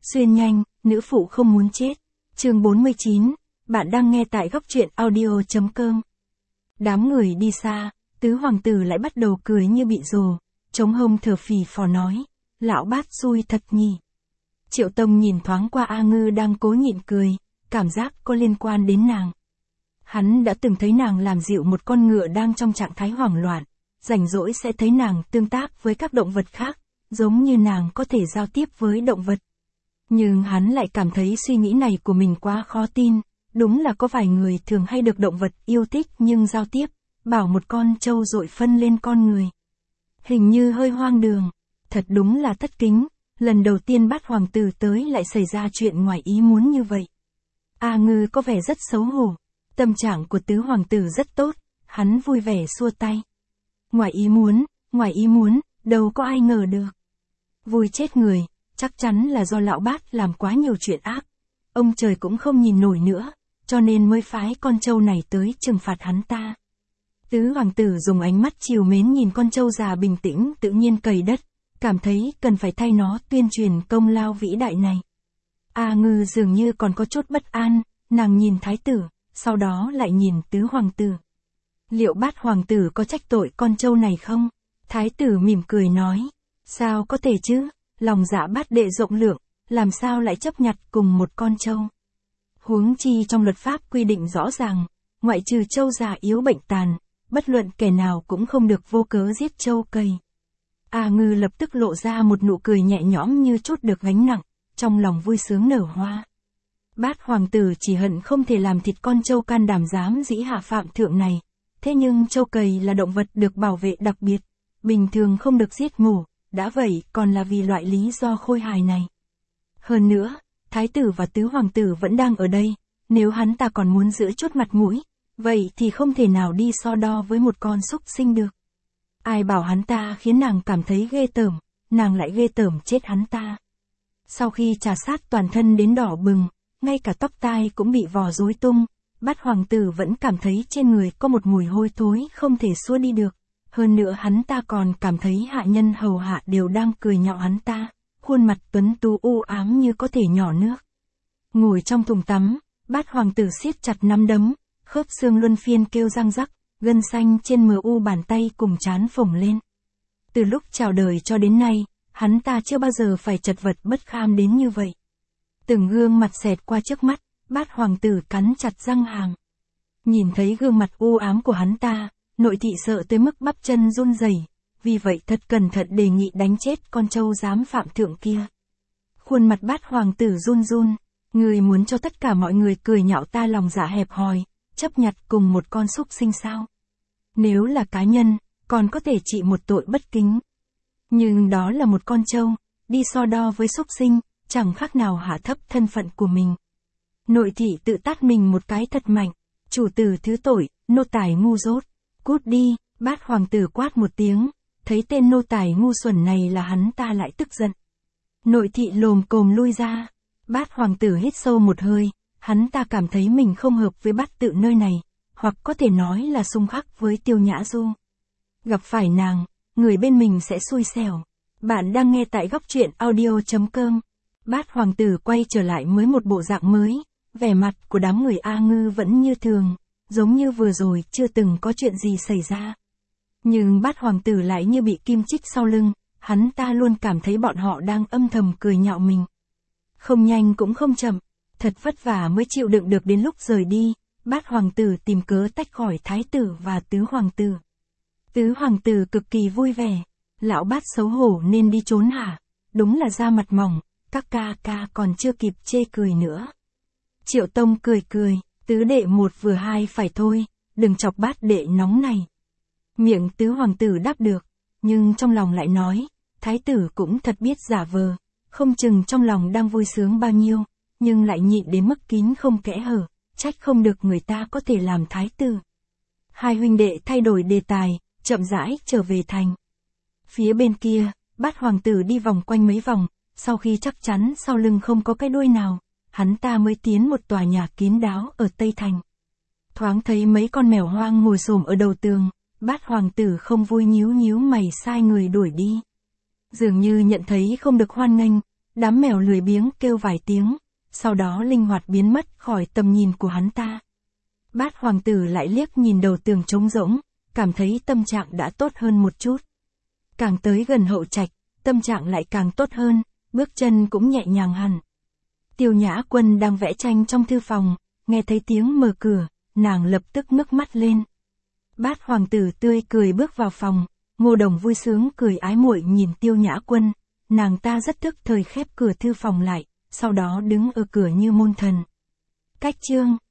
Xuyên nhanh, nữ phụ không muốn chết. Chương 49, bạn đang nghe tại góc truyện audio.com. Đám người đi xa, tứ hoàng tử lại bắt đầu cười như bị rồ, chống hông thở phì phò nói, lão bát xui thật nhỉ. Triệu Tông nhìn thoáng qua A Ngư đang cố nhịn cười, cảm giác có liên quan đến nàng. Hắn đã từng thấy nàng làm dịu một con ngựa đang trong trạng thái hoảng loạn, rảnh rỗi sẽ thấy nàng tương tác với các động vật khác, giống như nàng có thể giao tiếp với động vật. Nhưng hắn lại cảm thấy suy nghĩ này của mình quá khó tin, đúng là có vài người thường hay được động vật yêu thích nhưng giao tiếp, bảo một con trâu dội phân lên con người. Hình như hơi hoang đường, thật đúng là thất kính, lần đầu tiên Bát hoàng tử tới lại xảy ra chuyện ngoài ý muốn như vậy. A Ngư có vẻ rất xấu hổ, tâm trạng của tứ hoàng tử rất tốt, hắn vui vẻ xua tay. Ngoài ý muốn, đâu có ai ngờ được. Vui chết người, chắc chắn là do lão Bát làm quá nhiều chuyện ác. Ông trời cũng không nhìn nổi nữa, cho nên mới phái con trâu này tới trừng phạt hắn ta. Tứ hoàng tử dùng ánh mắt trìu mến nhìn con trâu già bình tĩnh tự nhiên cày đất, cảm thấy cần phải thay nó tuyên truyền công lao vĩ đại này. A Ngư dường như còn có chút bất an, nàng nhìn thái tử, sau đó lại nhìn tứ hoàng tử. Liệu Bát hoàng tử có trách tội con trâu này không? Thái tử mỉm cười nói, sao có thể chứ, lòng dạ Bát đệ rộng lượng, làm sao lại chấp nhặt cùng một con trâu. Huống chi trong luật pháp quy định rõ ràng, ngoại trừ trâu già yếu bệnh tàn, bất luận kẻ nào cũng không được vô cớ giết trâu cầy. A Ngư lập tức lộ ra một nụ cười nhẹ nhõm như trút được gánh nặng, trong lòng vui sướng nở hoa. Bát hoàng tử chỉ hận không thể làm thịt con trâu can đảm dám dĩ hạ phạm thượng này, thế nhưng trâu cầy là động vật được bảo vệ đặc biệt, bình thường không được giết mổ, đã vậy còn là vì loại lý do khôi hài này. Hơn nữa, thái tử và tứ hoàng tử vẫn đang ở đây, nếu hắn ta còn muốn giữ chút mặt mũi, vậy thì không thể nào đi so đo với một con súc sinh được. Ai bảo hắn ta khiến nàng cảm thấy ghê tởm, nàng lại ghê tởm chết hắn ta. Sau khi trà sát toàn thân đến đỏ bừng, ngay cả tóc tai cũng bị vò rối tung, Bát hoàng tử vẫn cảm thấy trên người có một mùi hôi thối không thể xua đi được. Hơn nữa hắn ta còn cảm thấy hạ nhân hầu hạ đều đang cười nhạo hắn ta, khuôn mặt tuấn tú u ám như có thể nhỏ nước. Ngồi trong thùng tắm, Bát hoàng tử siết chặt nắm đấm, khớp xương luân phiên kêu răng rắc, gân xanh trên mu bàn tay cùng trán phồng lên. Từ lúc chào đời cho đến nay, hắn ta chưa bao giờ phải chật vật bất kham đến như vậy. Từng gương mặt xẹt qua trước mắt, Bát hoàng tử cắn chặt răng hàm. Nhìn thấy gương mặt u ám của hắn ta, nội thị sợ tới mức bắp chân run rẩy, vì vậy thật cẩn thận đề nghị đánh chết con trâu dám phạm thượng kia. Khuôn mặt Bát hoàng tử run run, người muốn cho tất cả mọi người cười nhạo ta lòng dạ hẹp hòi, chấp nhặt cùng một con súc sinh sao? Nếu là cá nhân, còn có thể trị một tội bất kính. Nhưng đó là một con trâu, đi so đo với súc sinh, chẳng khác nào hạ thấp thân phận của mình. Nội thị tự tát mình một cái thật mạnh, chủ tử thứ tội, nô tài ngu dốt, cút đi. Bát hoàng tử quát một tiếng, thấy tên nô tài ngu xuẩn này là hắn ta lại tức giận. Nội thị lồm cồm lui ra, Bát hoàng tử hít sâu một hơi, hắn ta cảm thấy mình không hợp với Bát tự nơi này, hoặc có thể nói là xung khắc với Tiêu Nhã Du. Gặp phải nàng, người bên mình sẽ xui xẻo. Bạn đang nghe tại góc truyện audio.com. Bát hoàng tử quay trở lại với một bộ dạng mới, vẻ mặt của đám người A Ngư vẫn như thường, giống như vừa rồi chưa từng có chuyện gì xảy ra. Nhưng Bát hoàng tử lại như bị kim chích sau lưng, hắn ta luôn cảm thấy bọn họ đang âm thầm cười nhạo mình. Không nhanh cũng không chậm, thật vất vả mới chịu đựng được đến lúc rời đi, Bát hoàng tử tìm cớ tách khỏi thái tử và tứ hoàng tử. Tứ hoàng tử cực kỳ vui vẻ, lão Bát xấu hổ nên đi trốn hả? Đúng là da mặt mỏng, các ca còn chưa kịp chê cười nữa. Triệu Tông cười cười, tứ đệ một vừa hai phải thôi, đừng chọc Bát đệ nóng này. Miệng tứ hoàng tử đáp được, nhưng trong lòng lại nói, thái tử cũng thật biết giả vờ, không chừng trong lòng đang vui sướng bao nhiêu, nhưng lại nhịn đến mức kín không kẽ hở, trách không được người ta có thể làm thái tử. Hai huynh đệ thay đổi đề tài, chậm rãi trở về thành. Phía bên kia, Bát hoàng tử đi vòng quanh mấy vòng, sau khi chắc chắn sau lưng không có cái đuôi nào, hắn ta mới tiến một tòa nhà kín đáo ở Tây Thành. Thoáng thấy mấy con mèo hoang ngồi xổm ở đầu tường, Bát hoàng tử không vui nhíu nhíu mày sai người đuổi đi. Dường như nhận thấy không được hoan nghênh, Đám mèo lười biếng kêu vài tiếng, sau đó linh hoạt biến mất khỏi tầm nhìn của hắn ta. Bát hoàng tử lại liếc nhìn đầu tường trống rỗng, cảm thấy tâm trạng đã tốt hơn một chút. Càng tới gần hậu trạch, tâm trạng lại càng tốt hơn, bước chân cũng nhẹ nhàng hẳn. Tiêu Nhã Quân đang vẽ tranh trong thư phòng, nghe thấy tiếng mở cửa, nàng lập tức ngước mắt lên. Bát hoàng tử tươi cười bước vào phòng, Ngô Đồng vui sướng cười ái muội nhìn Tiêu Nhã Quân, nàng ta rất tức thời khép cửa thư phòng lại, sau đó đứng ở cửa như môn thần. Cách chương